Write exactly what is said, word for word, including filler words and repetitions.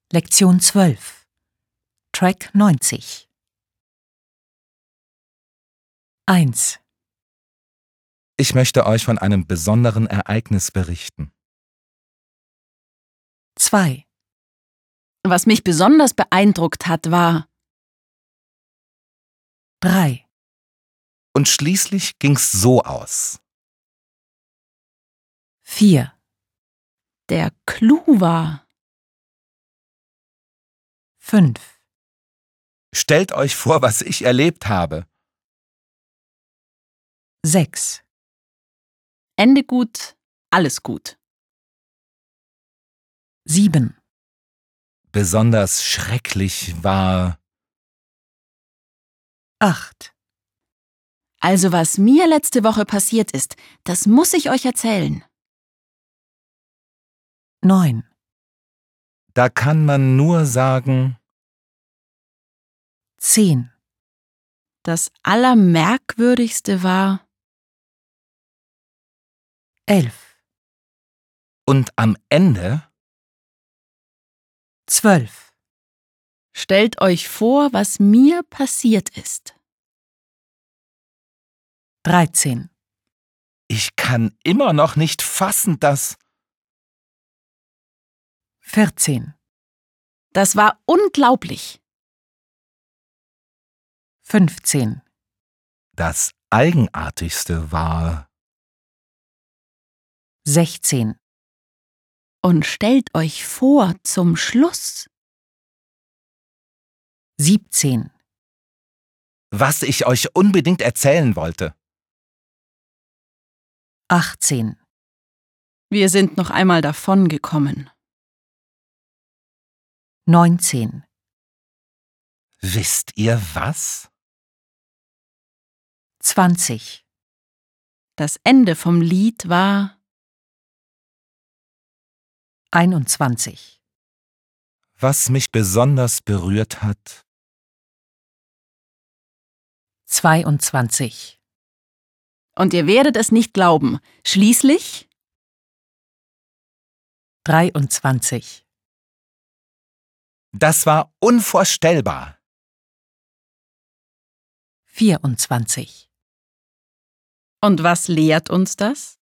Lektion zwölf. Track neunzig. eins. Ich möchte euch von einem besonderen Ereignis berichten. zwei. Was mich besonders beeindruckt hat, war drei. Und schließlich ging's so aus. vier. der Clou war. fünf. Stellt euch vor, was ich erlebt habe. sechs. Ende gut, alles gut. sieben. Besonders schrecklich war. acht. Also was mir letzte Woche passiert ist, das muss ich euch erzählen. neun. Da kann man nur sagen, zehn. Das Allermerkwürdigste war, elf. und am Ende zwölf. stellt euch vor, was mir passiert ist. dreizehn. ich kann immer noch nicht fassen, dass. vierzehn. Das war unglaublich. fünfzehn. Das Eigenartigste war. sechzehn. Und stellt euch vor, zum Schluss, siebzehn. Was ich euch unbedingt erzählen wollte. achtzehn. wir sind noch einmal davongekommen. neunzehn. Wisst ihr was? zwanzig. Das Ende vom Lied war, einundzwanzig. Was mich besonders berührt hat. zweiundzwanzig. und ihr werdet es nicht glauben, schließlich dreiundzwanzig. Das war unvorstellbar. vierundzwanzig. Und was lehrt uns das?